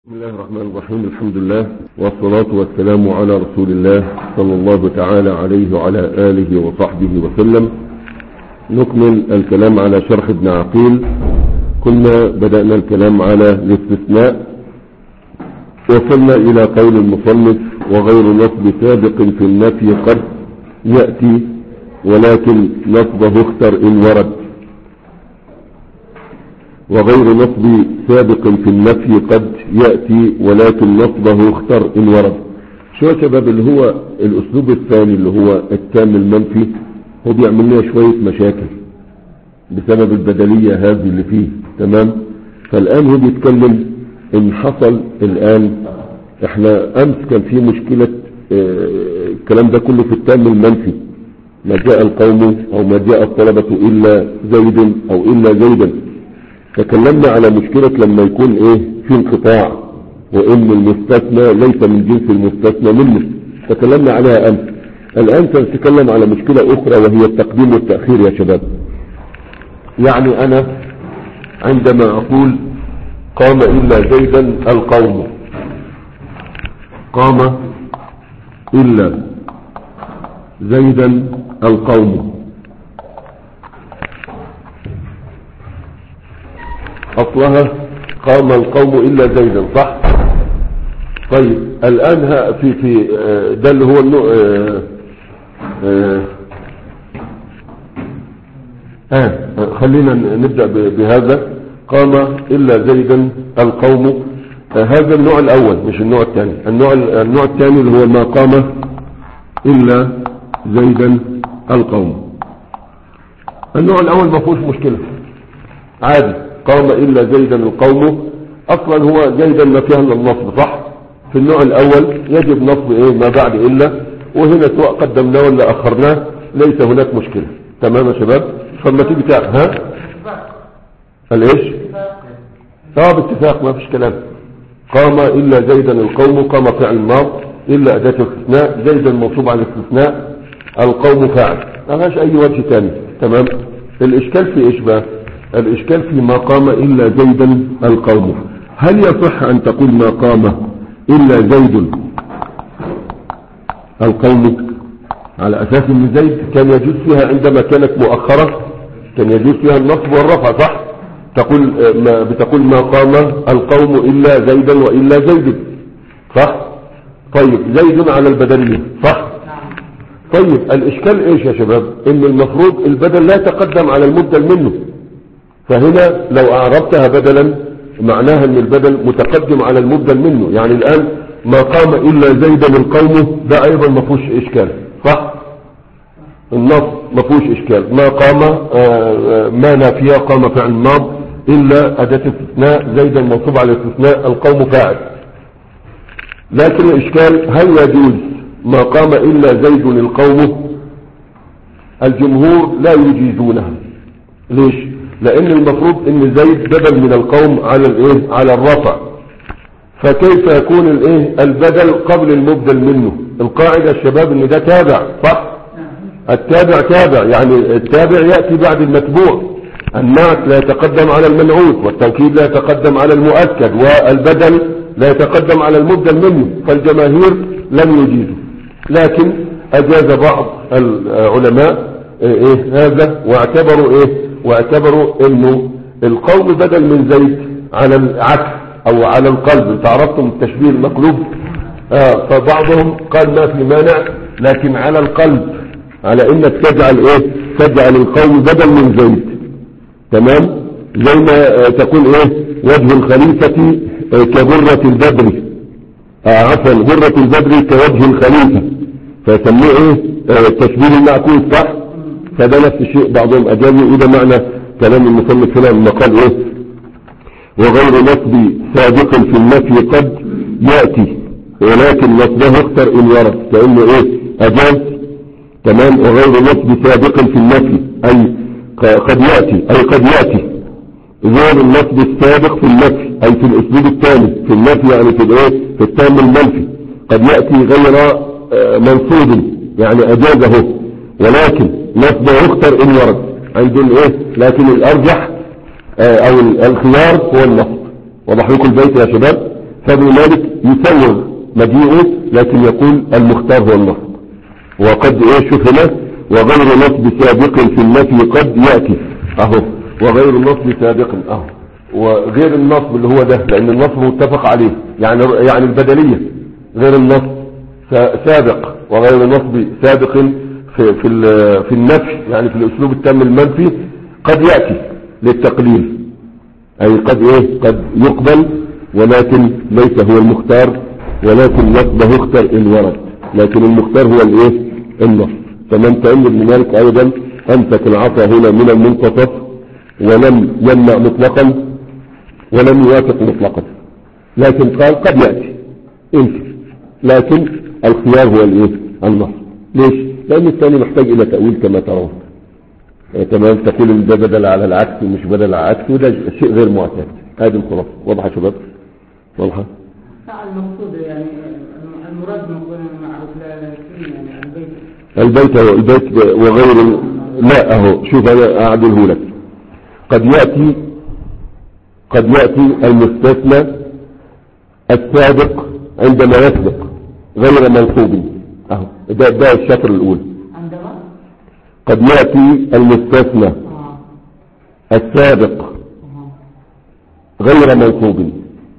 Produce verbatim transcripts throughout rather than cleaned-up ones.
بسم الله الرحمن الرحيم. الحمد لله والصلاة والسلام على رسول الله صلى الله تعالى عليه وعلى آله وصحبه وسلم. نكمل الكلام على شرح ابن عقيل. كنا بدأنا الكلام على الاستثناء، وصلنا إلى قول المصنف: وغير نصب سابق في النفي قد يأتي ولكن نصبه اختر إن ورد. وغير نصب سابق في النفي قد يأتي ولكن نصبه اختر إن ورد. شو يا شباب اللي هو الأسلوب الثاني اللي هو التام المنفي؟ هو بيعمل لنا شوية مشاكل بسبب البدلية هذه اللي فيه. تمام. فالآن هو بيتكلم إن حصل الآن، احنا أمس كان في مشكلة اه الكلام ده كله في التام المنفي: ما جاء القوم أو ما جاء الطلبة إلا زيد أو إلا زيدا. تكلمنا على مشكلة لما يكون ايه في انقطاع وان المستثنى ليس من جنس المستثنى منه، تكلمنا عليها امس. الان سنتكلم على مشكلة اخرى وهي التقديم والتأخير يا شباب. يعني انا عندما اقول قام الا زيدا القوم، قام الا زيدا القوم، اصلها قام القوم الا زيدا، صح؟ طيب الان في في ده اللي هو النوع اه, اه, اه خلينا نبدأ بهذا: قام الا زيدا القوم. اه هذا النوع الاول مش النوع الثاني. النوع النوع الثاني اللي هو ما قام الا زيدا القوم. النوع الاول ما فيهوش مشكلة، عادي. قام إلا زيدا القوم أصلا هو زيدا ما فيها إلا النصب، صح؟ في النوع الأول يجب نصب إيه ما بعد إلا، وهنا سواء قدمناه ولا أخرناه ليس هناك مشكلة. تمام يا شباب؟ فلما تيجي تعرف ها؟ الإيش؟ اه باتفاق ما فيش كلام. قام إلا زيدا القوم، قام فعل ماض إلا أداة الاستثناء، زيدا منصوب على الاستثناء، القوم فاعل، ما فيهاش أي وجه ثاني. تمام؟ الإشكال في إيش بقى؟ الإشكال في ما قام إلا زيدا القوم. هل يصح أن تقول ما قام إلا زيد القوم على أساس أن زيد كان يجوز فيها عندما كانت مؤخرة، كان يجوز فيها النصب والرفع، صح؟ تقول ما بتقول ما قام القوم إلا زيدا وإلا زيد، صح؟ طيب زيد على البدلية، صح؟ طيب الإشكال إيش يا شباب؟ إن المفروض البدل لا يتقدم على المبدل منه، فهنا لو أعربتها بدلا معناها ان البدل متقدم على المبدل منه. يعني الآن ما قام إلا زيدا القوم ده أيضا ما فيهوش إشكال، صح؟ النص ما فيهوش إشكال. ما قام ما نافية، قام فعل ماض إلا أداة استثناء، زيدا منصوب على الاستثناء، القوم فاعل. لكن الإشكال هل يجوز ما قام إلا زيد القوم؟ الجمهور لا يجيزونها. ليش؟ لان المفروض ان زيد بدل من القوم على الايه على الرفع، فكيف يكون الايه البدل قبل المبدل منه؟ القاعدة الشباب ان ده تابع، صح؟ التابع تابع، يعني التابع يأتي بعد المتبوع. النعت لا يتقدم على المنعوت، والتوكيد لا يتقدم على المؤكد، والبدل لا يتقدم على المبدل منه. فالجماهير لم يجيزوا، لكن اجاز بعض العلماء ايه هذا، واعتبروا ايه واعتبروا انه القوم بدل من زيد على العكس او على القلب. تعرفتم التشبيه المقلوب؟ آه فبعضهم قال ما في مانع، لكن على القلب، على انك تجعل ايه تجعل القوم بدل من زيد. تمام؟ زي ما آه تقول ايه وجه الخليفة آه كغرة البدر، آه عفوا غرة البدر كوجه الخليفة، فيسموه ايه آه التشبيه المعكوس، صح؟ فده نفس الشيء بعضهم أجابوا. إذا معنى كلام المصنف هنا لما قال إيه وغير نصب سابق في النفي قد يأتي ولكن نصبه اختر إن ورد، كأنه إيه أجاز. تمام. وغير نصب سابق في النفي أي قد يأتي، أي قد يأتي غير النصب السابق في النفي، أي في الأسلوب الثاني في النفي، يعني في الإيه في التام المنفي قد يأتي غير منصوب، يعني أجازه ولكن نصبه اختر إن ورد عندهم ايه. لكن الارجح اه او الخيار هو النصب. وضح لكم البيت يا شباب؟ فابن مالك يسوغ مجيئه لكن يقول المختار هو النصب. وقد ايه شوف هنا وغير نصب سابق في النفي قد يأتي اهو، وغير النصب سابق اهو، وغير النصب اللي هو ده لان النصب متفق عليه يعني يعني البدلية غير النصب سابق، وغير النصب سابق في في في النفي يعني في الاسلوب التام المنفي قد يأتي للتقليل، اي قد ايه قد يقبل ولكن ليس هو المختار، ولكن نصبه اختر ان ورد، لكن المختار هو الايه النصب. فمن تأمل ابن مالك ايضا امسك العصا هنا من المنتصف ولم يمنع مطلقا ولم يوافق مطلقا، لكن قال قد يأتي انت، لكن الخيار هو الايه النصب. ليش؟ لان الثاني محتاج الى تأويل كما ترون. تمام، تقول ان ده بدل على العكس ومش بدل على العكس، وده شيء غير معتاد. هذه الخلاصه واضحه يا شباب؟ واضحه. المقصود يعني المراد معروف يعني البيت البيت هو البيت وغير لا اهو شوف انا اعدله لك. قد يأتي قد يأتي المستثنى السابق عندما يسبق غير منصوب اهو، ده ده الشطر الاول. عندما قد يأتي المستثنى آه. السابق آه. غير منصوب، آه.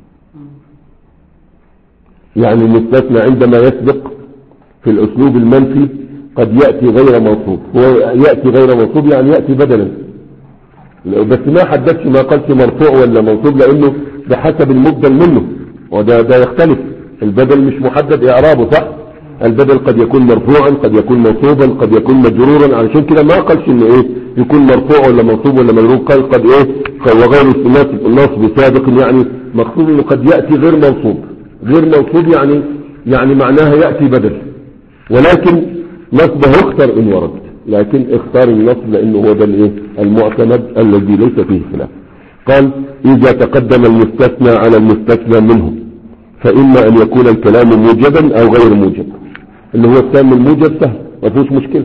يعني المستثنى عندما يسبق في الاسلوب المنفي قد يأتي غير منصوب. هو يأتي غير منصوب يعني يأتي بدلا، بس ما حددش ما قالش مرفوع ولا منصوب لانه بحسب المبدل منه، وده ده يختلف. البدل مش محدد اعرابه صح، البدل قد يكون مرفوعا قد يكون منصوبا قد يكون مجرورا، علشان كده ما قالش انه ايه يكون مرفوع ولا منصوب ولا مجرور، قال قد ايه وغير النصب سابق، يعني مقصود انه قد يأتي غير منصوب. غير منصوب يعني يعني معناها يأتي بدل، ولكن نصبه اختر ان ورد، لكن اختار النصب لانه هو ده الايه المعتمد الذي ليس فيه خلاف. قال اذا تقدم المستثنى على المستثنى منه فاما ان يكون الكلام موجبا او غير موجب، اللي هو التام الموجب سهل ما فيهوش مشكله.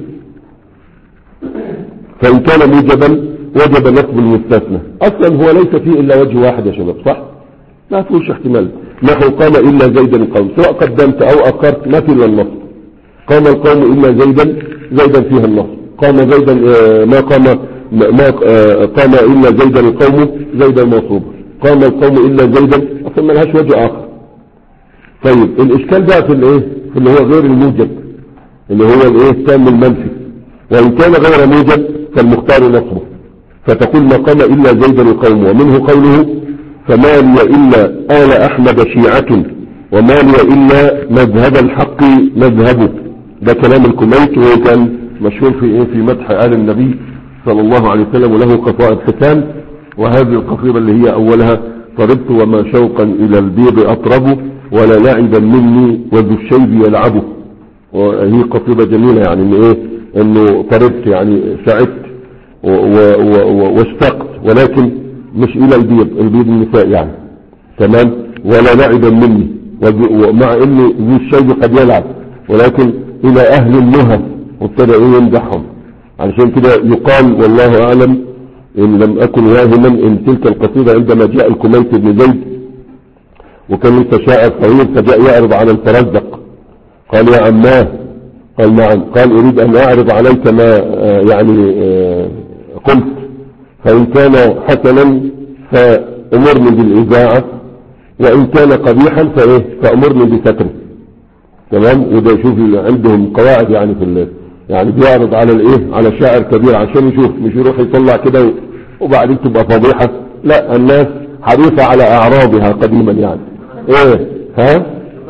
فان كان موجبا وجب نصب المستثنى، اصلا هو ليس فيه الا وجه واحد يا شباب صح، ما فيهوش احتمال. نحو قام الا زيدا القوم، سواء قدمت او اخرت ما في الا النصب. قام القوم الا زيدا، زيدا فيها النصب. قام زيدا ما قام ما قام الا زيدا القوم، زيدا منصوب. قام القوم الا زيدا، اصلا ما لهاش وجه اخر. طيب الاشكال بقى في الايه في اللي هو غير الموجب، اللي هو الايه التام المنفي. وان كان غير موجب فالمختار نصبه، فتقول ما قام الا زيدا القوم. ومنه قوله فما لي الا آل احمد شيعة وما لي الا مذهب الحق مذهبه. ده كلام الكميت، وهو كان مشهور في ايه في مدح آل النبي صلى الله عليه وسلم، وله قصائد ختام. وهذه القصيدة اللي هي اولها طربت وما شوقا الى البيض اطربه ولا لعبا مني وذو الشيب يلعبه. وهي قصيدة جميلة يعني ان ايه انه طربت يعني سعدت واشتقت، ولكن مش الى البيض، البيض النساء يعني تمام، ولا لعبا مني، ومع ان ذو الشيب قد يلعب، ولكن الى اهل النهى وابتدى ايه يمدحهم. علشان كده يقال والله اعلم ان لم اكن واهما ان تلك القصيدة عندما جاء الكميت بن زيد وكان لسه شاعر طويل فجاء يعرض على الفرزدق، قال يا عماه، قال نعم، قال اريد ان اعرض عليك ما يعني قلت، فان كان حسنا فامرني بالاذاعة، وان كان قبيحا فايه فامرني بستره. تمام، وده يشوف عندهم قواعد يعني في الليل. يعني بيعرض على الايه على شاعر كبير عشان يشوف، مش يروح يطلع كده وبعدين تبقى فضيحة. لا، الناس حريصة على اعراضها قديما يعني ايه ها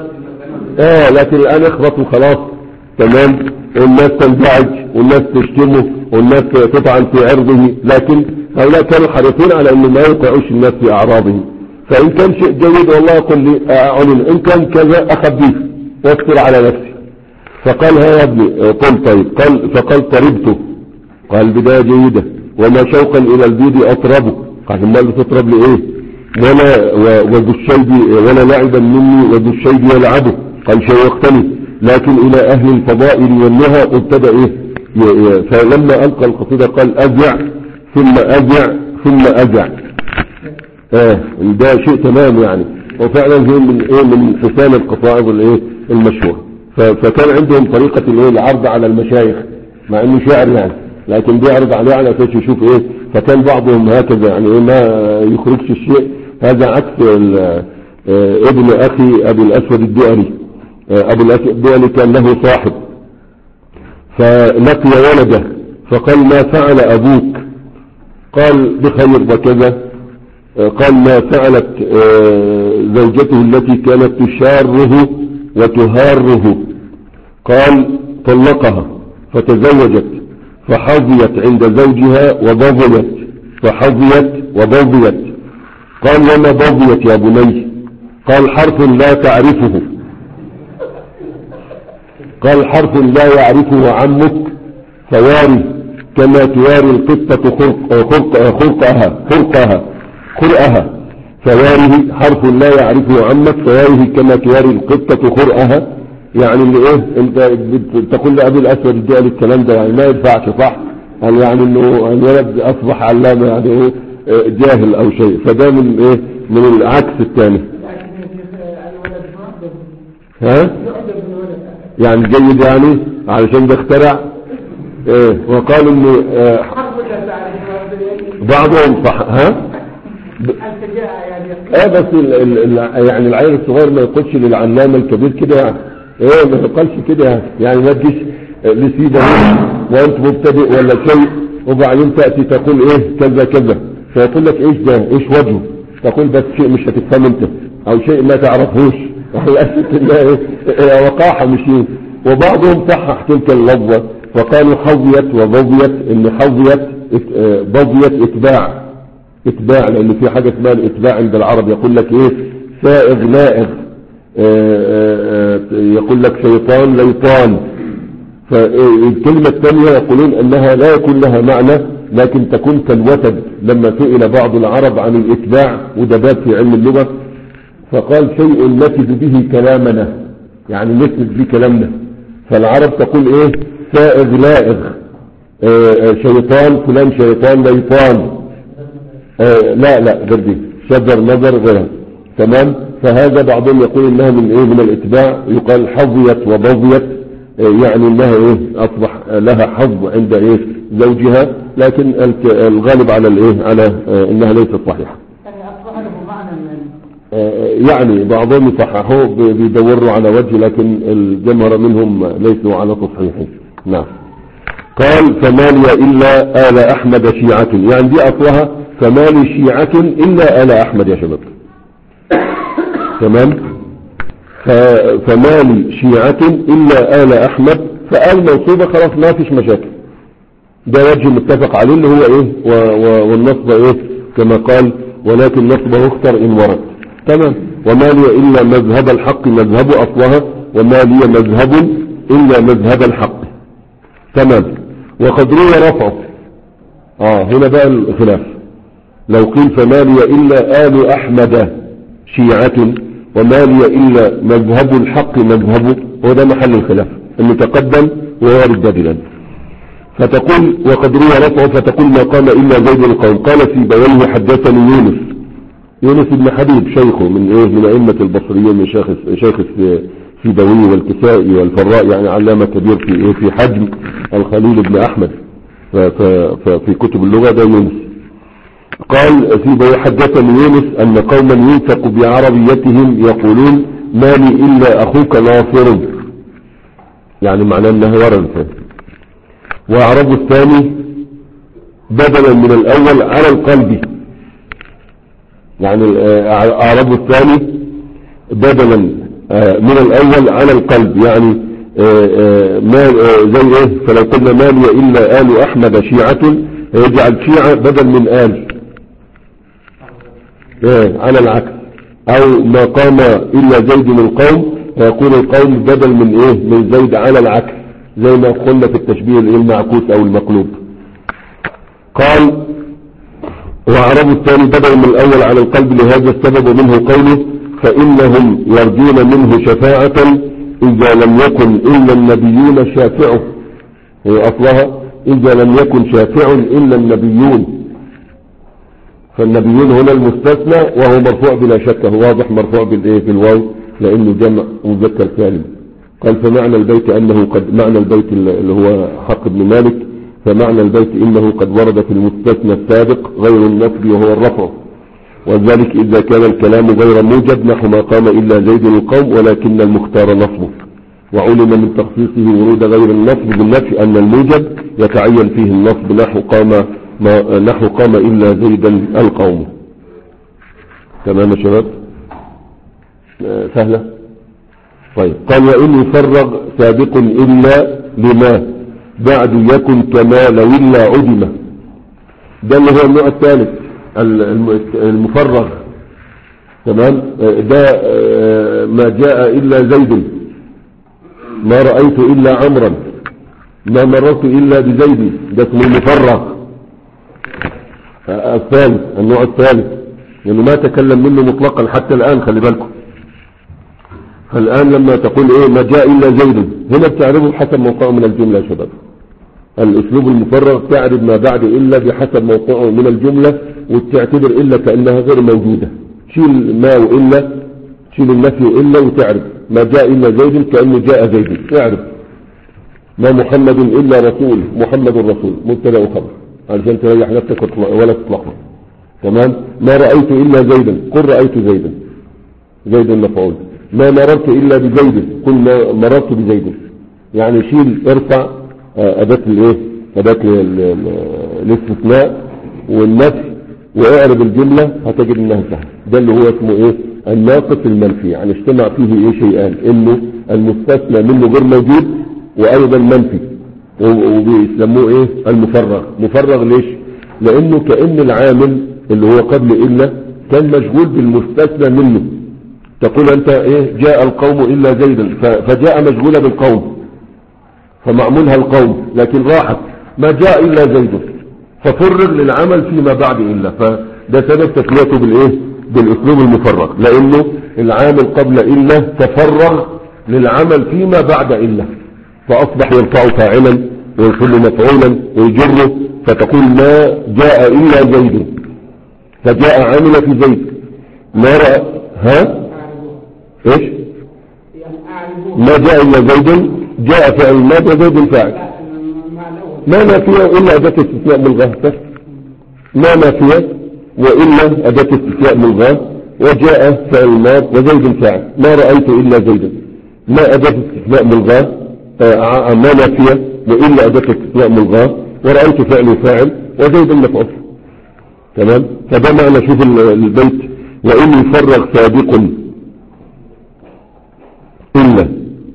اه لكن الان اخبط وخلاص. تمام، والناس تنزعج والناس تشتمه والناس تطعن في عرضه، لكن هؤلاء كانوا حريصين على انه ما يوقعوش الناس في اعراضه. فان كان شيء جيد والله قل لي اعلن، ان كان كذا اخبيه واكثر على نفسي. فقال ها يا ابني، قل طيب، قال فقال طربته، قال بداية جيدة، وما شوقا الى البيض اطربه، قال ما اللي تطرب لي ايه، ولا وذو الشيب ولا لعبا مني وذو الشيب يلعبه، قال شوقتني، لكن الى اهل الفضائل والنهى ابتدأ ايه. فلما القى القصيدة قال اذع ثم اذع ثم اذع. اه ده شيء تمام يعني، وفعلا هي من ايه من حسان القصائد الايه المشهوره. فكان عندهم طريقه الايه العرض على المشايخ مع انه شاعر يعني، لكن بيعرض عليه على اساس يشوف ايه. فكان بعضهم هكذا يعني ايه ما يخرجش الشيء. هذا عكس ابن اخي ابي الاسود الدؤلي. ابو الاسود الدؤلي كان له صاحب فلقي ولده فقال ما فعل ابوك؟ قال بخير وكذا. قال ما فعلت زوجته التي كانت تشاره وتهاره؟ قال طلقها فتزوجت فحظيت عند زوجها وضضيت فحظيت وضضيت. قال وما ضضيت يا بني؟ قال حرف لا تعرفه. قال حرف لا يعرفه عمك فواري كما تواري القطة خرق خرق خرقها خرقها خرقها فواره حرف لا يعرفه عمك فواره كما تواري القطة خرقها. يعني اللي ايه انت تقول لأبي الاسود الدؤلي الكلام ده يعني ما ينفعش صح؟ قال يعني انه الولد اصبح علامة يعني ايه جاهل او شيء. فده من ايه من العكس الثاني. ها يعني جيد يعني علشان ده اخترع ايه. وقالوا انه اه بعضهم صح ها اه بس ال ال يعني العيل الصغير ما يقولش للعلامة الكبير كده يعني ايه ما يقولش كده يعني ما تجيش لسيدة وانت مبتدئ ولا شيء وبعدين تأتي تقول ايه كذا كذا فيقول لك ايش ده ايش وجهه؟ تقول بس شيء مش هتفهم انت او شيء ما تعرفوش. والأسف الله ايه وقاحة مش ايه. وبعضهم صحح تلك اللفظة فقالوا حظيت وضضيت ان حظيت ضضيت اتباع اتباع لان في حاجة اسمها الاتباع عند العرب. يقول لك ايه سائغ لائغ يقول لك شيطان ليطان. فالكلمة الثانية يقولون انها لا يكون لها معنى لكن تكون كالوتد. لما سئل بعض العرب عن الاتباع ودبات في علم اللغة فقال شيء نفد به كلامنا يعني نفد به كلامنا. فالعرب تقول ايه سائغ لائغ شيطان فلان شيطان ليطان لا لا غير دي شجر نظر غيرها تمام. فهذا بعضهم يقول انها من ايه من الاتباع. يقال حظيت وضضيت يعني انها ايه اصبح لها حظ عند ايه زوجها لكن الغالب على الايه على انها ليست صحيحة. يعني بعضهم يصححوه بيدوروا على وجه لكن الجمهر منهم ليسوا على تصحيحه. نعم. قال فما لي الا آل احمد شيعة يعني دي اصلها فما لي شيعة الا آل احمد يا شباب تمام. فما لي شيعة الا آل احمد فآل موصوبة خلاص ما فيش مشاكل. ده وجه متفق عليه اللي هو ايه والنصب ايه كما قال ولكن نصبه اختر ان ورد تمام. وما لي الا مذهب الحق مذهب اصلها وما لي مذهب الا مذهب الحق تمام. وقد روى رفعه اه هنا بقى الخلاف. لو قيل فما لي الا آل احمد شيعة وما لي الا مذهب الحق مذهبه هو ده محل الخلاف المتقدم ووارد بدلا. فتقول وقد روى رفعه فتقول ما قام الا زيد القوم. قال سيبويه حدثني يونس يونس بن حبيب شيخه من ايه من ائمة البصريين من شيخ شيخ سيبويه والكسائي والفراء يعني علامة كبير في ايه في حجم الخليل بن احمد في كتب اللغة ده يونس. قال سيبويه حدثني يونس ان قوما ينفق بعربيتهم يقولون ما لي الا اخوك ناصر يعني معناه انه ورد. واعرب الثاني بدلا من الاول على القلب يعني اعرب الثاني بدلا من الاول على القلب يعني ما زي ايه. فلو قلنا ما لي الا آل احمد شيعة يجعل شيعة بدل من آل ايه على العكس. او ما قام الا زيد من القوم فيكون القوم بدل من ايه من زيد على العكس زي ما قلنا في التشبيه المعكوس او المقلوب. قال وأعرب الثاني بدل من الأول على القلب لهذا السبب ومنه قوله فإنهم يرجون منه شفاعة إذا لم يكن إلا النبيون شافعه. هي أصلها إذا لم يكن شافع إلا النبيون. فالنبيون هنا المستثنى وهو مرفوع بلا شك، هو واضح مرفوع بالايه بالواو لانه جمع مذكر سالم. قال فمعنى البيت انه قد معنى البيت اللي هو حق بن مالك، فمعنى البيت انه قد ورد في المستثنى السابق غير النسب وهو الرفع، وذلك اذا كان الكلام غير موجب نحو ما قام الا زيد القوم ولكن المختار نصبه. وعلم من تخصيصه ورود غير النصب بالنفي ان الموجب يتعين فيه النصب نحو قام ما نحو قام الا زيدا القوم. تمام يا شباب؟ آه سهله. طيب قال وإن يفرغ سابق إلا لما بعد يكن كما لو إلا عدم. ده اللي هو النوع الثالث المفرغ. تمام. ده ما جاء إلا زيد، ما رأيت إلا عمرا، ما مررت إلا بزيد، ده اسمه المفرغ الثالث، النوع الثالث، لأنه ما تكلم منه مطلقا حتى الآن. خلي بالكم فالآن لما تقول ايه ما جاء إلا زيد هنا بتعرفه بحسب موقعه من الجملة يا شباب. الاسلوب المفرغ تعرف ما بعد إلا بحسب موقعه من الجملة، وتعتبر إلا كأنها غير موجودة. شيل ما وإلا، شيل النفي وإلا، وتعرف ما جاء إلا زيد كأنه جاء زيد. تعرف ما محمد إلا رسول، محمد الرسول مبتدا وخبر علشان تريح نفسك ولا تطلقها. تمام. ما رأيت إلا زيدا، قل رأيت زيدا، زيد مفعول. ما مررت إلا بزيد، قل ما مررت بزيد. يعني شيل ارفع أداة الايه أداة الاستثناء والنفي واعرب الجملة هتجد انها سهل. ده اللي هو اسمه ايه الناقص المنفي، يعني اجتمع فيه ايه شيئان، انه المستثنى منه غير موجود وايضا منفي، وبيسموه ايه المفرغ. مفرغ ليش؟ لانه كأن العامل اللي هو قبل إلا كان مشغول بالمستثنى منه. تقول انت ايه جاء القوم الا زيدا، فجاء مشغولة بالقوم فمعمولها القوم، لكن راحت ما جاء الا زيد ففرغ للعمل فيما بعد الا. فده سبب تسميته بالايه بالاسلوب المفرغ، لانه العامل قبل الا تفرغ للعمل فيما بعد الا، فاصبح يرفع فاعلا ويحل مفعولا ويجره. فتقول ما جاء الا زيد، فجاء عامل في زيد. ما رأى ها ايش ما جاء الا زيد، جاء فعل ما زيد فاعل، ما نافية الا اداة استثناء ملغاة، ما نافية والا اداة استثناء ملغاة، وجاء فعل ما وزيد فاعل. ما رأيت الا زيدا، ما اداة استثناء ملغاة آه ما نافية والا اداة استثناء ملغاة، ورأيت فعل فاعل وزيد مفعول. تمام. فده معنى شوف البيت وإن يفرغ سابق إلا،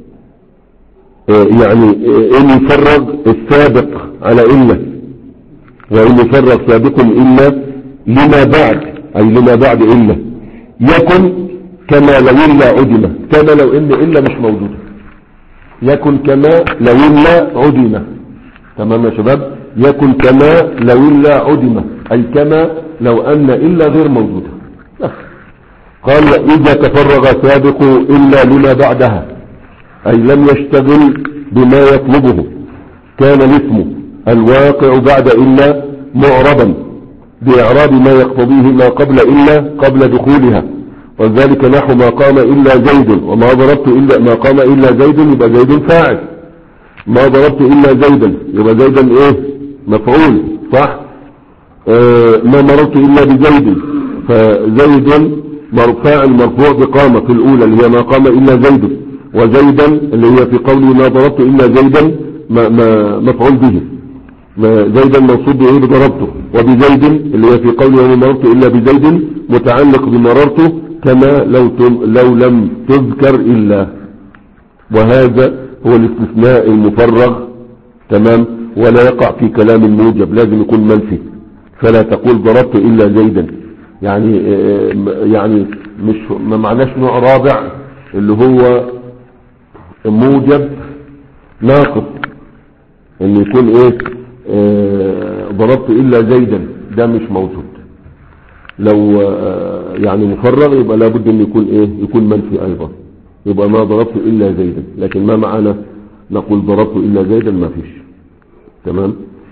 يعني إن يفرغ السابق على إلا، وإن يفرغ سابق إلا لما بعد، أي لما بعد إلا يكن كما لو إلا عدمة، كما لو إن إلا مش موجودة، يكن كما لو إلا عدمة. تمام يا شباب. يكن كما لو إلا عدمة، أي كما لو أن إلا غير موجودة. قال إذا تفرغ سابق إلا لما بعدها، أي لم يشتغل بما يطلبه، كان الاسم الواقع بعد إلا معربا بإعراب ما يقتضيه ما قبل إلا قبل دخولها، وذلك نحو ما قام إلا زيد، وما ضربت إلا ما قام إلا زيد يبقى زيد فاعل، ما ضربت إلا زيدا يبقى زيدا إيه مفعول صح. آه ما مررت إلا بزيد، فزيد فاعل مرفوع بقامة في الأولى اللي هي ما قام إلا زيد، وزيدا اللي هي في قوله ما ضربت إلا زيدا ما ما مفعول به، ما زيدا منصوب به بضربته، وبزيد اللي هي في قوله ما مررت إلا بزيد متعلق بمررته كما لو لو لم تذكر إلا. وهذا هو الاستثناء المفرغ. تمام. ولا يقع في كلام الموجب، لازم يكون منفي. فلا تقول ضربت إلا زيدا، يعني يعني مش ما معناش نوع رابع اللي هو موجب ناقص، ان يكون ايه اه ضربت إلا زيدا، ده مش موجود. لو اه يعني مفرغ يبقى لابد ان يكون ايه يكون منفي ايضا، يبقى ما ضربت إلا زيدا. لكن ما معنا نقول ضربت إلا زيدا، ما فيش. تمام.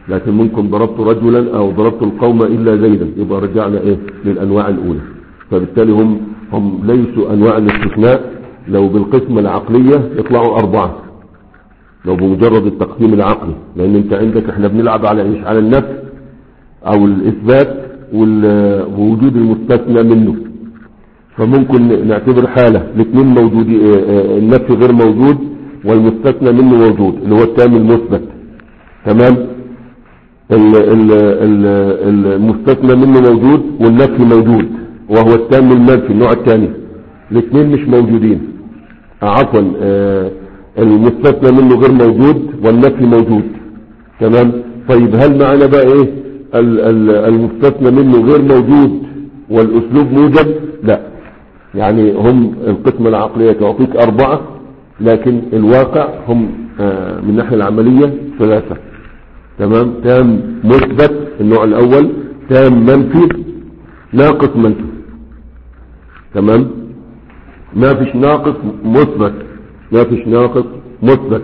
لكن ممكن ضربت رجلا او ضربت القوم الا زيدا، يبقى رجعنا ايه للانواع الاولى. فبالتالي هم هم ليسوا انواع الاستثناء. لو بالقسمة العقلية يطلعوا اربعة لو بمجرد التقسيم العقلي، لان انت عندك احنا بنلعب على ايش؟ على النفي او الاثبات ووجود المستثنى منه. فممكن نعتبر حالة الاثنين موجودين، النفي غير موجود والمستثنى منه موجود اللي هو التام المثبت. تمام. المستثنى منه موجود والنفي موجود وهو التام المنفي النوع الثاني. الاثنين مش موجودين، عفوا المستثنى منه غير موجود والنفي موجود. تمام. طيب هل معنى بقى ايه المستثنى منه غير موجود والاسلوب موجب؟ لا، يعني هم القسمة العقلية تعطيك اربعة، لكن الواقع هم من الناحية العملية ثلاثة. تمام. تام مثبت النوع الاول، تام منفي، ناقص منفي. تمام. ما فيش ناقص مثبت، ما فيش ناقص مثبت.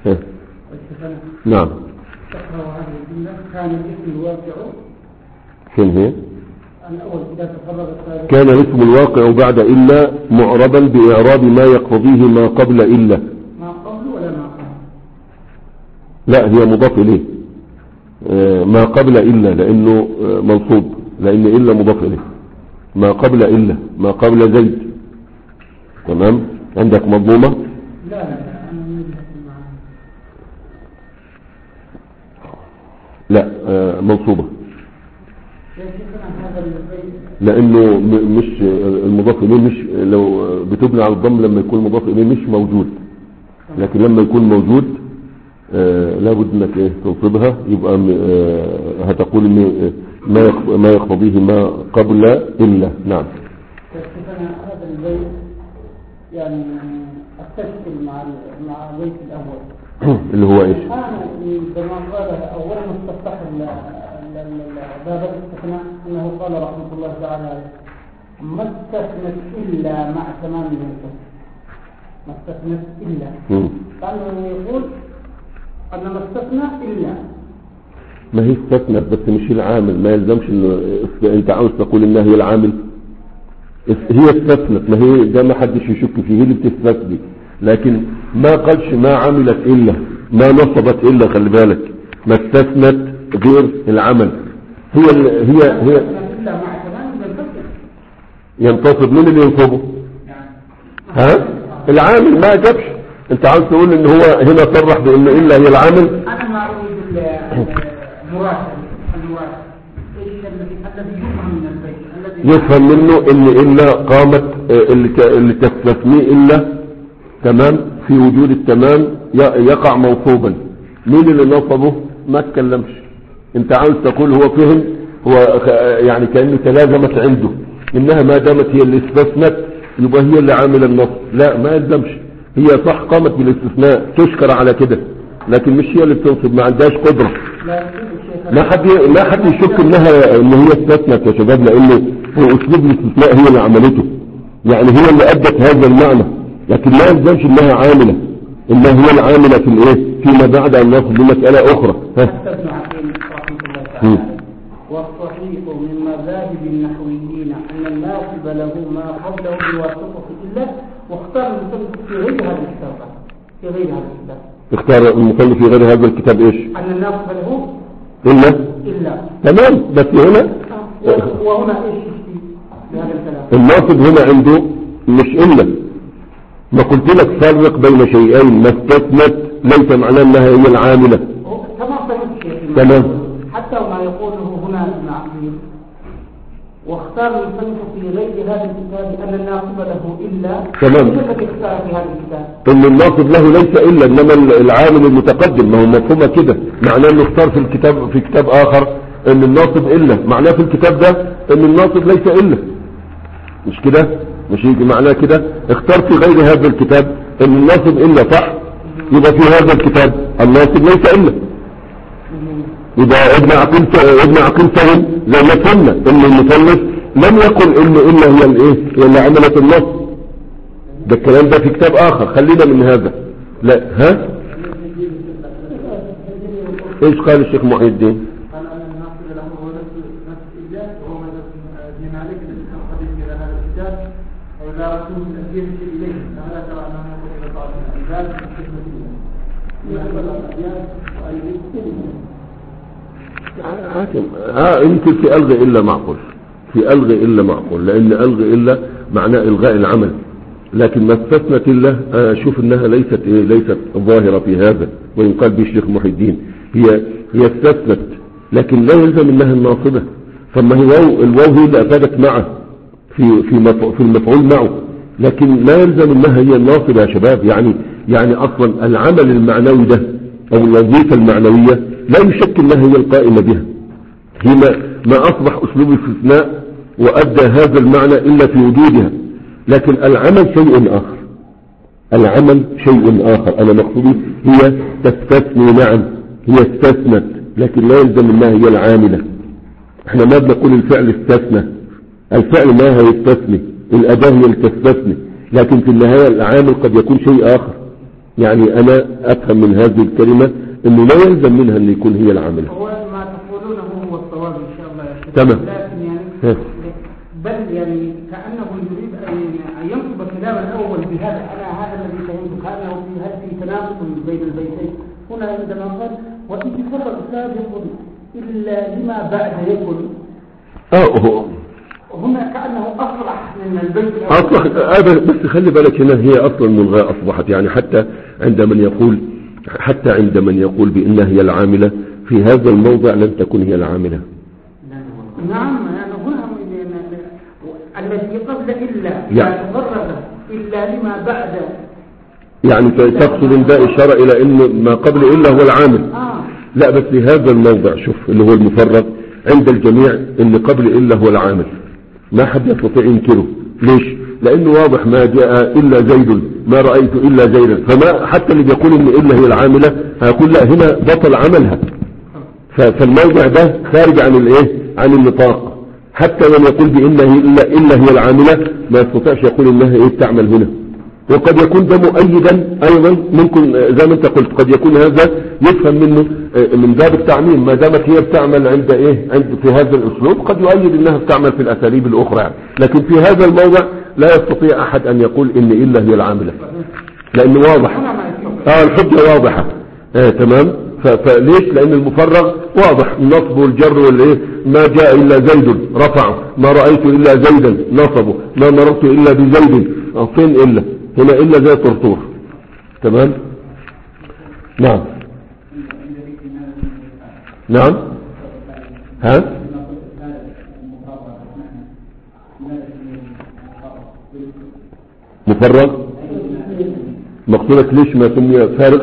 نعم. تقرأ هذه الجملة كان الاسم الواقع فين هي؟ الأول إذا تفرغ كان الاسم الواقع بعد إلا معربا بإعراب ما يقتضيه ما قبل إلا. ما قبل ولا ما قبل؟ لا، هي مضاف إليه. ما قبل إلا لأنه منصوب، لأن إلا مضاف إليه. ما قبل إلا، ما قبل زيد. تمام. عندك مضمومة؟ لا لا أنا لا آه منصوبة، لأنه مش المضاف إليه مش لو بتبنى على الضم لما يكون المضاف إليه مش موجود، لكن لما يكون موجود آه لابد انك ايه تنصبها. يبقى آه هتقول ان ما ما يقتضيه ما قبل إلا. نعم. هذا البيت يعني استشكل مع مع البيت الأول اللي هو ايش؟ أنا عندما قال أولا مستفتح باب الاستثناء أنه قال رحمة الله تعالى ما استثنت إلا مع تمام الوقت، ما استثنت إلا، لأنه يقول أن ما استثنى إلا. ما هي استثنت بس مش العامل، ما يلزمش انه انت عاوز تقول انها هي العامل. هي استثنت، ما هي ده ما حدش يشك فيه، هي اللي بتستثني، لكن ما قالش ما عملت إلا، ما نصبت إلا. خلي بالك، ما استثنت غير العمل. هي هي هي ينتصب. مين اللي ينصبه؟ ها؟ العامل. ما جابش. انت عاوز تقول ان هو هنا صرح بان إلا هي العامل. انا ما اريد المراسل المراسل الذي يفهم من البيت، يفهم منه ان إلا قامت اللي تستثنيه إلا. تمام. في وجود التمام يقع موصوبا. مين اللي نصبه؟ ما تكلمش. انت عاوز تقول هو فهم، هو يعني كأنه تلازمت عنده انها ما دامت هي اللي استثنت يبقى هي اللي عامل النصب. لا، ما يلزمش. هي صح قامت بالاستثناء، تشكر على كده، لكن مش هي اللي بتنصب، ما عندهاش قدرة. ما حد ما حد يشك انها ان هي استثنت يا شباب، لانه هو اسلوب الاستثناء هي اللي عملته، يعني هي اللي ادت هذا المعنى، لكن ما يلزمش انها عاملة، انها هي العاملة في الايه فيما بعد ان نصب بمسألة اخرى. والصحيح من مذاهب النحويين ان الناصب له ما قبله بواسطة إلا، واختار المصنف في غير هذا الكتاب في غير هذا الكتاب اختار المصنف في غير هذا الكتاب ايش؟ ان الناصب له إلا. إلا. تمام. بس هنا وهنا ايش بهذا الكلام؟ الناصب هنا عنده مش إلا. ما قلت لك فرق بين شيئين، ما استثنت ليس معناه انها هي العاملة. كما فهمت شيء تمام. حتى ما يقوله هنا ابن عقيل، واختار المصنف في غير هذا الكتاب ان الناصب له إلا. تمام. الذي اختار في هذا الكتاب ان الناصب له ليس إلا، انما العامل المتقدم. ما هو مفهومه كده، معناه انه اختار في الكتاب في كتاب اخر ان الناصب إلا، معناه في الكتاب ده ان الناصب ليس إلا. مش كده؟ مش يجي معناه كده. اختار في غير هذا الكتاب ان الناصب إلا، صح؟ يبقى في هذا الكتاب الناصب ليس إلا. يبقى ابن عقيل ابن عقيل فهم زي ما فهمنا ان المثلث لم يقل ان إلا هي الايه هي اللي عملت النصب. ده الكلام ده في كتاب اخر، خلينا من هذا. لا ها ايش قال الشيخ محي الدين؟ قال أن الناصر له هو نفس نفس الإيجاد وهو مذهب ابن مالك الذي تقدم إلى هذا الكتاب وإذا رسول من أبيه إليه فهذا ترى أنه يقول إلى طالب الإيجاد من خدمة الله يقبل الأبيات حاكم اه يمكن في ألغي إلا معقول، في ألغي إلا معقول، لأن ألغي إلا معناه إلغاء العمل، لكن ما استثنت إلا أشوف أنها ليست إيه ليست ظاهرة في هذا، وإن قال به الشيخ محي الدين هي هي استثنت، لكن لا يلزم أنها الناصبة. فما هي الواو الواو هي اللي أفادت معه في في في المفعول معه، لكن لا يلزم أنها هي الناصبة يا شباب. يعني يعني أصلا العمل المعنوي ده أو الوظيفة المعنوية لا يشك أنها هي القائمة بها، هي ما, ما أصبح أسلوب الاستثناء وأدى هذا المعنى إلا في وجودها، لكن العمل شيء آخر، العمل شيء آخر. أنا مقصودي هي تستثني، نعم هي استثنت، لكن لا يلزم أنها هي العاملة. احنا ما بنقول الفعل استثنى، الفعل ما هو يستثني، الأداة هي تستثني، لكن في النهاية العامل قد يكون شيء آخر. يعني أنا أفهم من هذه الكلمة أنه لا يلزم منها أن يكون هي العاملة. هو ما تقولونه هو الصواب إن شاء الله يا شيخ. تمام. لكن يعني بل يعني كأنه يريد أن ينصب الكلام الأول بهذا، أنا هذا الذي فهمته كأنه في هل في تناقض بين البيتين. هنا عندما قال وإن كفر سابق إلا لما بعد يكن، اه هنا كأنه أصلح من البيت الأول. أصلح، بس خلي بالك هنا هي أصلا ملغاة أصبحت. يعني حتى عند من يقول حتى عند من يقول بأنها هي العاملة في هذا الموضع لم تكن هي العاملة. نعم أنا هنا الذي قبل إلا يعني تفرغ إلا لما بعد، يعني تقصد ان ده إشارة إلى أن ما قبل إلا هو العامل. آه. لا بس في هذا الموضع شوف اللي هو المفرغ عند الجميع اللي قبل إلا هو العامل، ما حد يستطيع ينكره. ليش؟ لأنه واضح ما جاء إلا زيد، ما رأيت إلا زيدا، فما حتى اللي بيقول إن إلا هي العاملة هيقول لا هنا بطل عملها، فالموضع ده خارج عن الإيه عن النطاق. حتى من يقول بإنه إلا, إلا هي العاملة ما يستطيعش يقول إنها إيه تعمل هنا. وقد يكون ده مؤيدا أيضا، ممكن زي ما أنت قلت قد يكون هذا يفهم منه من باب التعميم، ما دامت هي بتعمل عند إيه عند في هذا الأسلوب قد يؤيد إنها بتعمل في الأساليب الأخرى يعني. لكن في هذا الموضع لا يستطيع أحد أن يقول إن إلا هي العاملة، لأنه واضح آه الحجة واضحة. آه تمام. فليش؟ لأن المفرغ واضح، النصب والجر والإيه، ما جاء إلا زيد رفعه، ما رأيت إلا زيدا نصبه، ما مررت إلا بزيد. فين إلا؟ هنا إلا زي طرطور. تمام. نعم نعم ها مفرغ مقصودك ليش ما سمي فارغ؟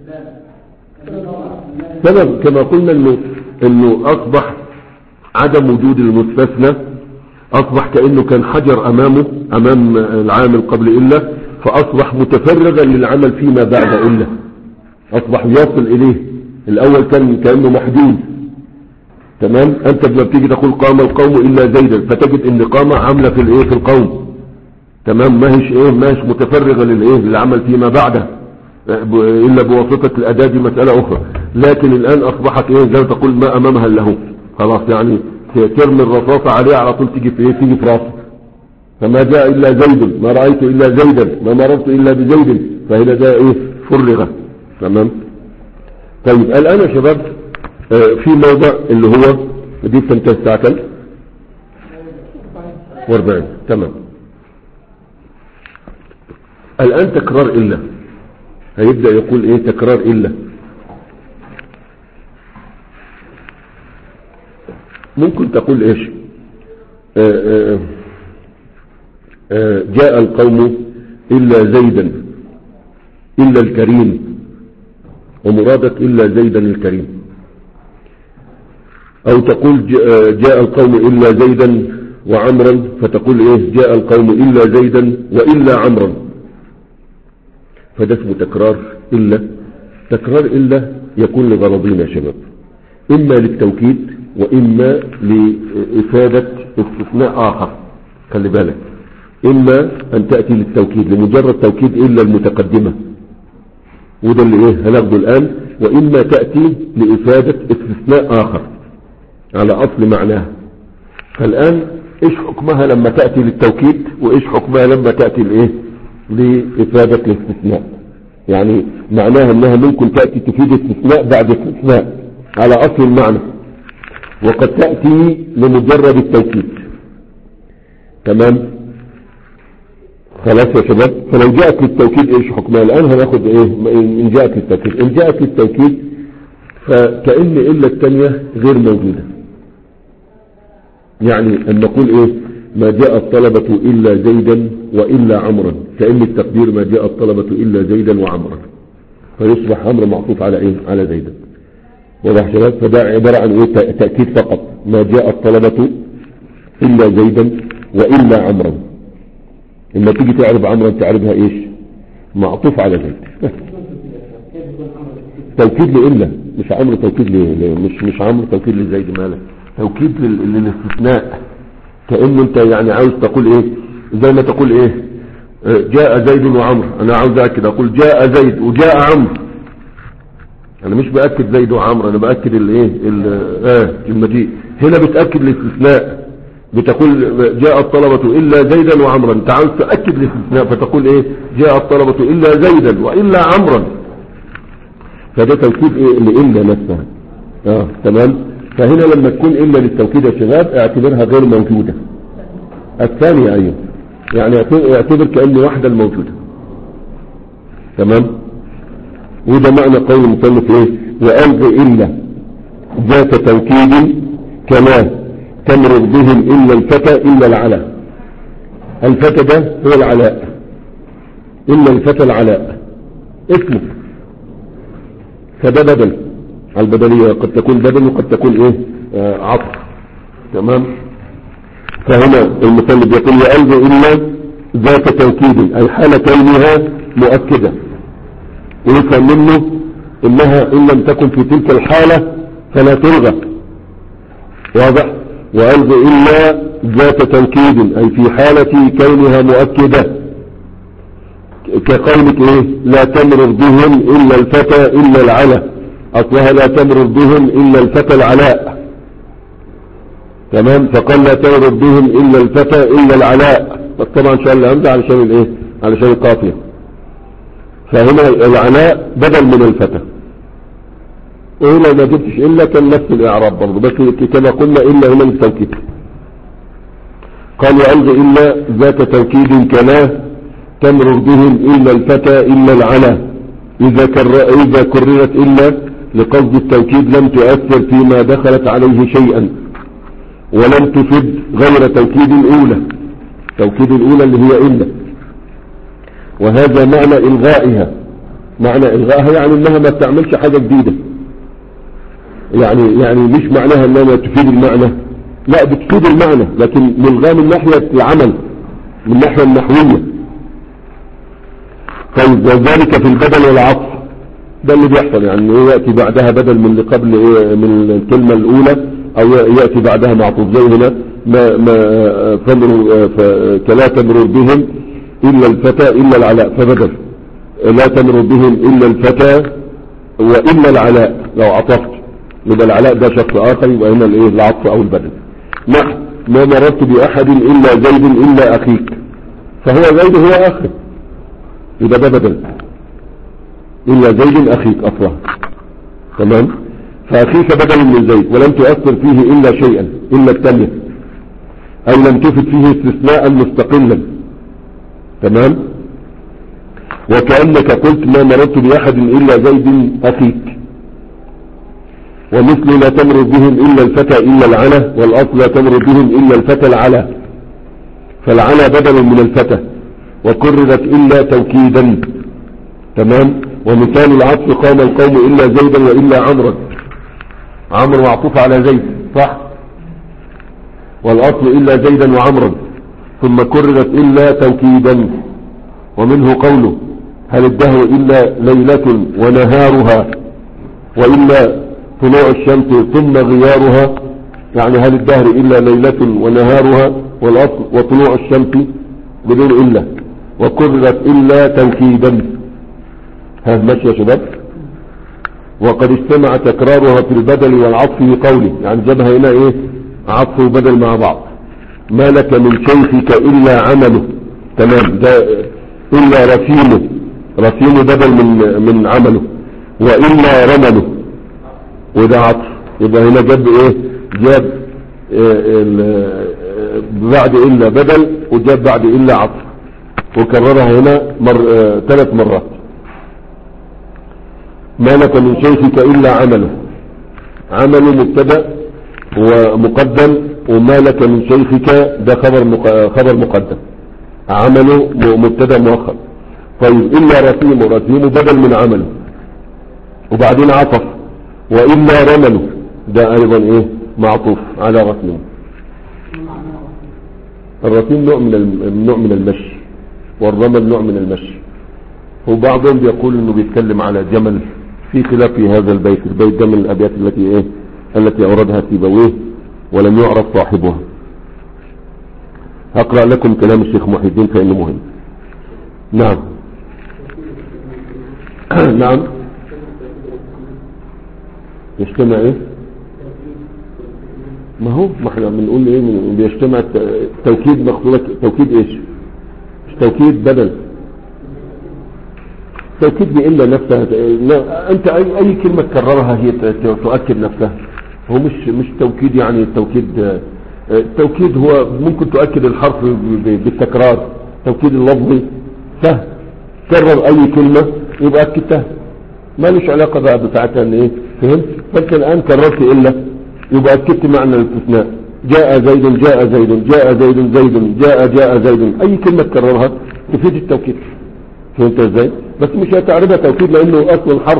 سبب كما قلنا انه انه اصبح عدم وجود المستثنى، اصبح كأنه كان حجر امامه امام العامل قبل الا، فاصبح متفرغا للعمل فيما بعد الا، اصبح يصل اليه. الاول كان كأنه محدود. تمام. انت لما بتيجي تقول قام القوم الا زيدا فتجد ان قامة عاملة في الايه في القوم. تمام. ما هيش ايه ما هيش متفرغة للايه للعمل فيما بعده إلا بواسطة الأداة، دي مسألة أخرى. لكن الآن أصبحت إيه زي ما تقول ما أمامها له خلاص، يعني ترمي الرصاصة عليها على طول تيجي في إيه تيجي في راسه. فما جاء إلا زيد، ما رأيت إلا زيدا، ما مررت إلا بزيد، فهنا ده إيه فرغة. تمام. طيب الآن يا شباب آه في موضع اللي هو دي تنتهي الساعة كم؟ واربعين. تمام. الآن تكرار إلا، هيبدأ يقول ايه تكرار إلا. ممكن تقول ايش آآ آآ جاء القوم إلا زيدا إلا الكريم، ومرادك إلا زيدا الكريم. أو تقول جاء القوم إلا زيدا وعمرا، فتقول ايه جاء القوم إلا زيدا وإلا عمرا، فده اسمه تكرار إلا. تكرار إلا يكون لغرضين يا شباب، إما للتوكيد وإما لإفادة استثناء آخر. خلي بالك، إما أن تأتي للتوكيد لمجرد توكيد إلا المتقدمة، وده اللي إيه هناخده الآن، وإما تأتي لإفادة استثناء آخر على أصل معناها. فالآن إيش حكمها لما تأتي للتوكيد وإيش حكمها لما تأتي لإيه لإفادة الاستثناء؟ يعني معناها أنها ممكن تأتي تفيد استثناء بعد استثناء على أصل المعنى، وقد تأتي لمجرد التوكيد. تمام؟ خلاص يا شباب. فلو جاءت للتوكيد ايش حكمها؟ الآن هناخد ايه ان جاءت للتوكيد. ان جاءت للتوكيد فكأن إلا الثانية غير موجودة. يعني ان نقول ايه ما جاء الطلبة إلا زيدا وإلا عمرا، كأن التقدير ما جاء الطلبة إلا زيدا وعمرا، فيصبح عمرو معطوف على ايه على زيدا. واضح شباب؟ فده عبارة عن ايه تأكيد فقط، ما جاء الطلبة إلا زيدا وإلا عمرا. لما تيجي تعرف عمرا تعرفها ايش؟ معطوف على زيد. توكيد لإلا، مش عمرو توكيد ل... مش مش عمرو توكيد لزيد، مالك توكيد لل... للاستثناء. كأنه انت يعني عاوز تقول ايه زي ما تقول ايه جاء زيد وعمرو. انا عاوز اكد اقول جاء زيد وجاء عمرو، انا مش باكد زيد وعمرو، انا باكد الايه اه المجيء. هنا بتاكد الاستثناء، بتقول جاء الطلبة إلا زيدا وعمرا. انت عاوز تأكد الاستثناء فتقول ايه جاء الطلبة إلا زيدا وإلا عمرا، فده توكيد ايه لإلا نفسها. اه تمام. فهنا لما تكون إلا للتوكيد يا شباب اعتبرها غير موجودة. الثانية ايوه، يعني اعتبر كأن واحدة الموجودة. تمام. وده معنى قول المصنف ايه وألغ إلا ذات توكيد كما تمرض بهم إلا الفتى إلا العلاء. الفتى ده هو العلاء، إلا الفتى العلاء اسمه، فده بدل على البدلية، قد تكون بدل وقد تكون ايه آه عطف. تمام. فهنا المثال يقول وألغ إلا ذات توكيد أي حال كونها مؤكدة، ويفهم منه إنها إن لم تكن في تلك الحالة فلا تلغى. واضح؟ وألغ إلا ذات توكيد أي في حالة كونها مؤكدة، كقولك إيه لا تمرر بهم إلا الفتى إلا العلاء، أصلها لا تمرر بهم إلا الفتى العلاء. تمام. فقال لا تمرر بهم إلا الفتى إلا العلاء، طبعا شاء الله عنده علشان الإيه علشان القافية. فهنا العلاء بدل من الفتى، وهنا ما جبتش إلا كان نفس الإعراب برضه، بس كما قلنا إلا هنا للتوكيد. قال وألغ إلا ذات توكيد كلا تمرر بهم إلا الفتى إلا العلا، إذا, إذا كررت إلا لقصد التوكيد لم تؤثر فيما دخلت عليه شيئا، ولم تفد غير توكيد الأولى، توكيد الأولى اللي هي إلا. وهذا معنى إلغائها، معنى إلغائها يعني إنها ما تعملش حاجة جديدة، يعني يعني مش معناها انها تفيد المعنى، لا بتفيد المعنى لكن ملغاه من ناحية العمل، من الناحية النحوية. طيب وذلك في البدل والعطف، ده اللي بيحصل، يعني يأتي بعدها بدل من اللي قبل ايه من الكلمة الاولى، او يأتي بعدها معطوف زي هنا ما ما فمروا كلا تمروا بهم الا الفتى الا العلاء، فبدل لا تمروا بهم الا الفتى والا العلاء. لو عطفت يبقى العلاء ده شخص اخر، يبقى هنا الايه العطف او البدل. نحن ما مررت باحد الا زيد الا اخيك، فهو زيد هو اخر، يبقى ده بدل الا زيد اخيك اصلا. تمام. فاخيك بدل من زيد ولم تؤثر فيه الا شيئا الا الثانية، او لم تفد فيه استثناء مستقلا. تمام. وكأنك قلت ما مررت باحد الا زيد اخيك، ومثل لا تمر بهم إلا الفتى إلا العلا، والأصل لا تمر بهم إلا الفتى العلا، فالعلا بدل من الفتى وكررت إلا توكيدا. تمام. ومثال العطف قام القوم إلا زيدا وإلا عمرا، عمرو معطوف على زيد صح، والأصل إلا زيدا وعمرا، ثم كررت إلا توكيدا. ومنه قوله هل الدهر إلا ليلة ونهارها وإلا طلوع الشمس ثم غيارها، يعني هل الدهر إلا ليلة ونهارها والأصل وطلوع الشمس بدون إلا، وكررت إلا توكيدا. ها ماشي يا شباب؟ وقد اجتمع تكرارها في البدل والعطف في قوله، يعني جابها هنا ايه عطف وبدل مع بعض. ما لك من شيخك الا عمله، تمام، ده الا رسيمه، رسيمه بدل من من عمله، والا رمله وده عطف. يبقى هنا جاب ايه جاب إيه بعد الا بدل وجاب بعد الا عطف، وكررها هنا مر اه ثلاث مرات. ما لك من شيخك الا عمله، عمله مبتدا ومقدم، وما لك من شيخك ده خبر خبر مقدم، عمله مبتدا مؤخر. طيب الا رسيمه، رسيمه بدل من عمله وبعدين عطف، والا رمله ده ايضا ايه معطوف على رسيمه. الرسيم نوع من نوع من المشي، والرمل نوع من المشي. وبعضهم بيقول انه بيتكلم على جمل، في خلاف في هذا البيت. البيت ده من الابيات التي ايه التي اوردها سيبويه ولم يعرف صاحبها. هقرأ لكم كلام الشيخ محي الدين فإنه مهم. نعم نعم يجتمع ايه؟ ما هو ما احنا بنقول ايه من بيجتمع توكيد مقصودك توكيد ايش؟ مش توكيد بدل، توكيد بإلا نفسها. انت اي, أي كلمة تكررها هي تؤكد نفسها، هو مش مش توكيد. يعني التوكيد التوكيد هو ممكن تؤكد الحرف بالتكرار، توكيد اللفظي سهل، كرر اي كلمة يبقى اكدتها، ما ليش علاقة بقى بتاعتها ان ايه، فهمت؟ فانت الان كررت الا يبقى اكدت معنى الاستثناء، جاء زيد جاء زيد جاء زيد زيد جاء جاء زيد، اي كلمة تكررها تفيد التوكيد، فهمت ازاي؟ بس مش هتعرفها توكيد لانه اصل الحرف.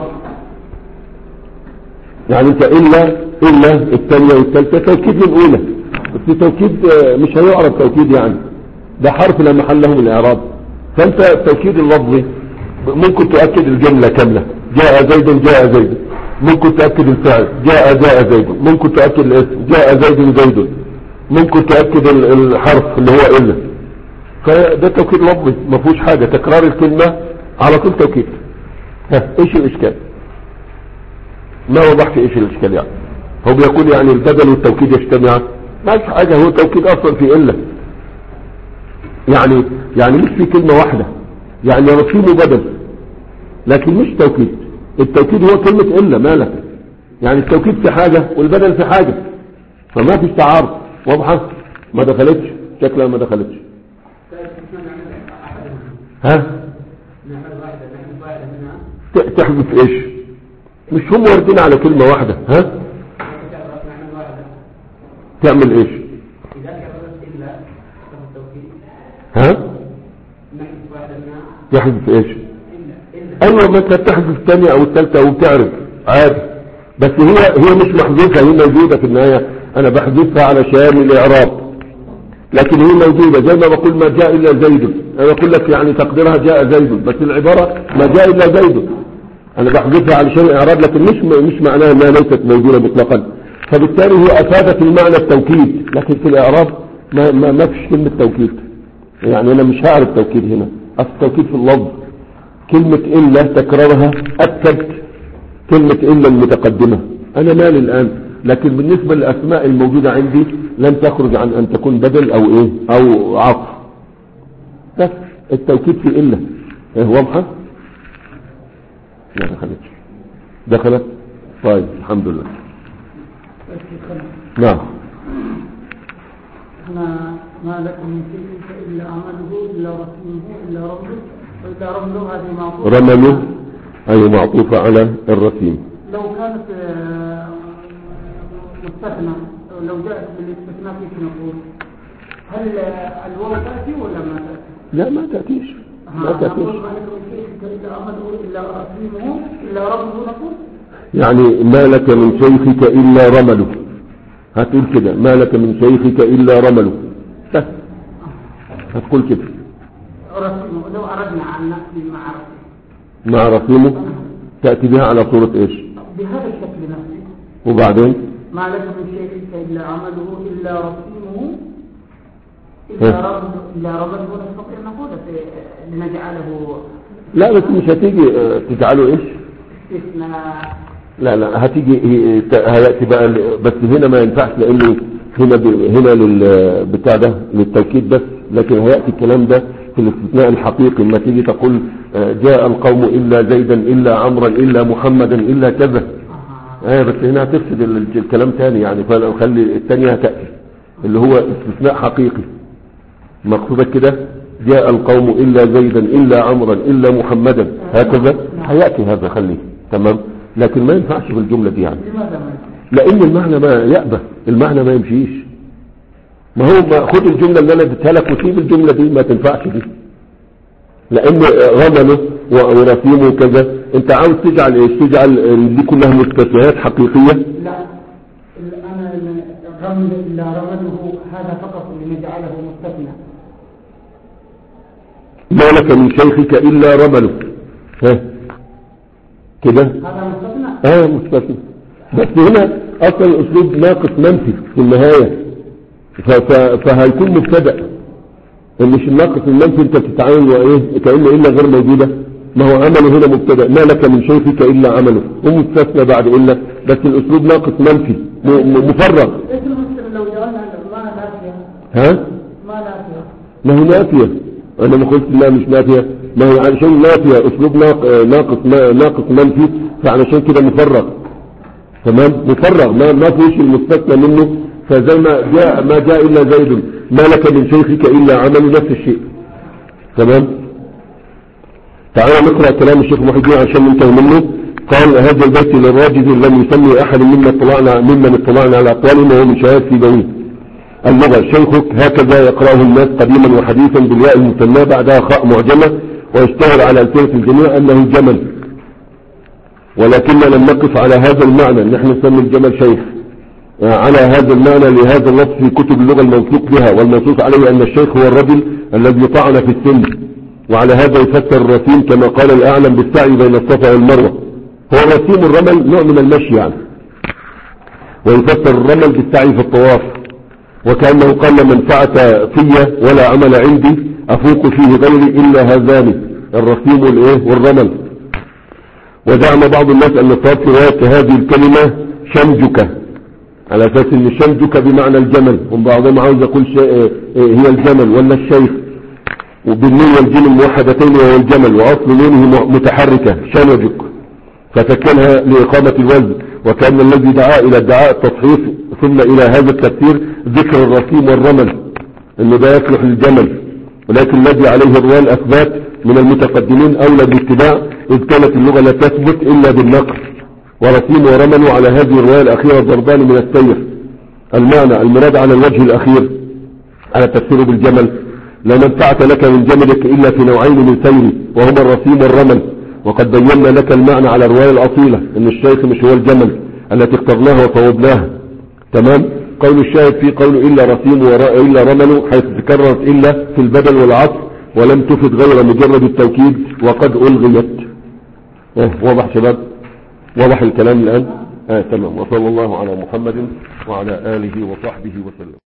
يعني انت الا الا الثانية والثالثة توكيد من اولى، بس توكيد مش هيعرف توكيد، يعني ده حرف لا محل له من الاعراب. فانت التوكيد اللفظي ممكن تؤكد الجملة كاملة، جاء زيد جاء زيد، ممكن تأكد الفعل جاء جاء زيد، ممكن تأكد الاسم جاء زيد زيد، ممكن تأكد الحرف اللي هو الا. فده توكيد لفظي ما فيهوش حاجة، تكرار الكلمة على طول توكيد. ها ايش الاشكال؟ ما وضحت ايش الاشكال؟ يعني هو بيقول يعني البدل والتوكيد يجتمع، ما فيش حاجة، هو توكيد اصلا في الا، يعني يعني مش في كلمة واحدة، يعني رسيمه بدل لكن مش توكيد. التوكيد هو كلمة الا، مالك يعني التوكيد في حاجة والبدل في حاجة، فما فيش تعارض. واضحة؟ ما دخلتش شكلها ما دخلتش. ها تحذف ايش؟ مش هم واردين على كلمة واحدة. ها تعمل ايش؟ ها تحذف ايش؟ ايوه ما انت تحذف الثانية او الثالثة وبتعرف عادي، بس هي هي مش محذوفة، هي موجودة في النهاية، انا بحذفها علشان الاعراب، لكن هي موجودة. زي ما بقول ما جاء الا زيد، انا بقول لك يعني تقديرها جاء زيد، بس العبارة ما جاء الا زيد، انا بحذفها علشان الاعراب، لكن مش مش معناها انها ليست موجودة مطلقا. فبالتالي هي افادت المعنى التوكيد، لكن في الاعراب ما ما, ما فيش كلمة توكيد، يعني انا مش هعرف توكيد هنا. اصل التوكيد في اللفظ كلمة إلا تكررها أكد كلمة إلا المتقدمة، أنا مالي الآن. لكن بالنسبة للأسماء الموجودة عندي لن تخرج عن أن تكون بدل أو إيه أو عطف، بس التوكيد في إلا. إيه واضحة؟ ما دخلتش. دخلت؟ طيب الحمد لله. نعم. ما ما لكم من شيء إلا عمله إلا رسمه إلا رمله، وإلا رمله هذه معطوفة رمله أي معطوفة على الرسيم. لو كانت مستثنى، لو جاءت بالاستثناء كيف نقول؟ هل الواو تأتي ولا ما تأتي؟ لا ما تأتيش، ما تأتيش. نقول ما لكم من شيء إلا عمله إلا رسمه إلا رمله نقول؟ يعني ما لك من شيخك إلا رمله، هتقول كده ما لك من شيخك إلا رمله، بس هتقول كده. رسمه لو أردنا عن نفسي مع رسمه مع رسمه تأتي بها على صورة إيش؟ بهذا الشكل نفسه. وبعدين ما لك من شيخك إلا عمله إلا رسمه إلا رمله إلا رمله نستطيع نقول لنجعله. لا بس مش هتيجي تجعله إيش؟ استثناء لا لا هتيجي هيأتي بقى، بس هنا ما ينفعش لانه هنا ب... هنا لل بتاع ده للتوكيد بس، لكن هيأتي الكلام ده في الاستثناء الحقيقي لما تيجي تقول جاء القوم إلا زيدا إلا عمرا إلا محمدا إلا كذا. اه بس هنا هتفسد الكلام تاني يعني، فخلي الثانية هتأتي اللي هو استثناء حقيقي مقصودك كده، جاء القوم إلا زيدا إلا عمرا إلا محمدا هكذا هيأتي هذا خليه تمام، لكن ما ينفعش في الجملة دي يعني، لأن المعنى ما يأبى، المعنى ما يمشيش. ما هو ما خد الجملة اللي أنا اديتها لك وسيب الجملة دي ما تنفعش دي، لأن غمله ورسيمه وكذا أنت عاوز تجعل إيش؟ تجعل دي كلها مستثنيات حقيقية. لا أنا الرمل إلا رمله هذا فقط اللي نجعله مستثنى. ما لك من شيخك إلا رمله، ها كده هذا مستثنى. اه مستثنى، بس هنا اصلا الاسلوب ناقص منفي في النهاية، فهيكون مبتدأ، مش الناقص المنفي انت بتتعامل وايه كأنه الا غير موجودة، ما هو عمله هنا مبتدأ، ما لك من شيخك الا عمله، ومستثنى بعد الا، بس الاسلوب ناقص منفي مفرغ. لو جعلنا ما نافية. ها ما نافية. ما هي نافية، انا ما قلت لا مش نافية، ما هي علشان نافية اسلوب ناقص ناقص منفي، فعلشان كده مفرغ تمام، مفرغ ما ما فيش المستثنى منه، فزي ما جاء ما جاء الا زيد ما لك من شيخك الا عمل، نفس الشيء تمام. تعالى نقرأ كلام الشيخ محي الدين عشان ننتهي منه. قال هذا البيت للراجز لم يسمي احد ممن اطلعنا ممن اطلعنا على اقوالهم وهو من شهادة سيبويه. اللغة شيخك هكذا يقرأه الناس قديما وحديثا بالياء المثنى بعدها خاء معجمة، ويشتهر على ألسنة الجميع أنه الجمل، ولكننا لم نقف على هذا المعنى، نحن نسمي الجمل شيخ على هذا المعنى لهذا اللفظ في كتب اللغة الموثوق بها، والمنصوص عليه أن الشيخ هو الرجل الذي طعن في السن، وعلى هذا يفسر الرسيم كما قال الأعلم بالسعي بين الصفا والمروة. هو الرسيم الرمل نوع من المشي يعني، ويفسر الرمل بالسعي في الطواف، وكأنه قال من فعت في ولا عمل عندي أفوق فيه غيري إلا هذان الرسيم والإيه والرمل. ودعم بعض الناس أن الصواب في رواية هذه الكلمة شمجك، على أساس أن شمجك بمعنى الجمل، وبعضهم عاوز يقول هي الجمل ولا الشيخ، وبالنون والجيم الموحدتين وهو الجمل، وأصل نونه متحركة شمجك، فسكنها لإقامة الوزن، وكان الذي دعا إلى ادعاء التصحيف ثم إلى هذا التفسير ذكر الرسيم والرمل أنه ده يصلح للجمل، ولكن الذي عليه الرواية الأثبات من المتقدمين أولى بالاتباع، إذ كانت اللغة لا تثبت إلا بالنقص، ورسيم ورمل على هذه الرواية الأخيرة ضربان من السيف. المعنى المراد على الوجه الأخير على تفسيره بالجمل، لا منفعة لك من جملك إلا في نوعين من سيري وهما الرسيم والرمل، وقد بينا لك المعنى على الرواية الأصيلة أن الشيخ مش هو الجمل التي اخترناها وصوبناها تمام. قول الشاهد في قول إلا رسيم وإلا رمل حيث تكررت إلا في البدل والعطف ولم تفد غير مجرد التوكيد وقد ألغيت. اه واضح شباب، واضح الكلام الآن؟ اه تمام. وصلى الله على محمد وعلى آله وصحبه وسلم.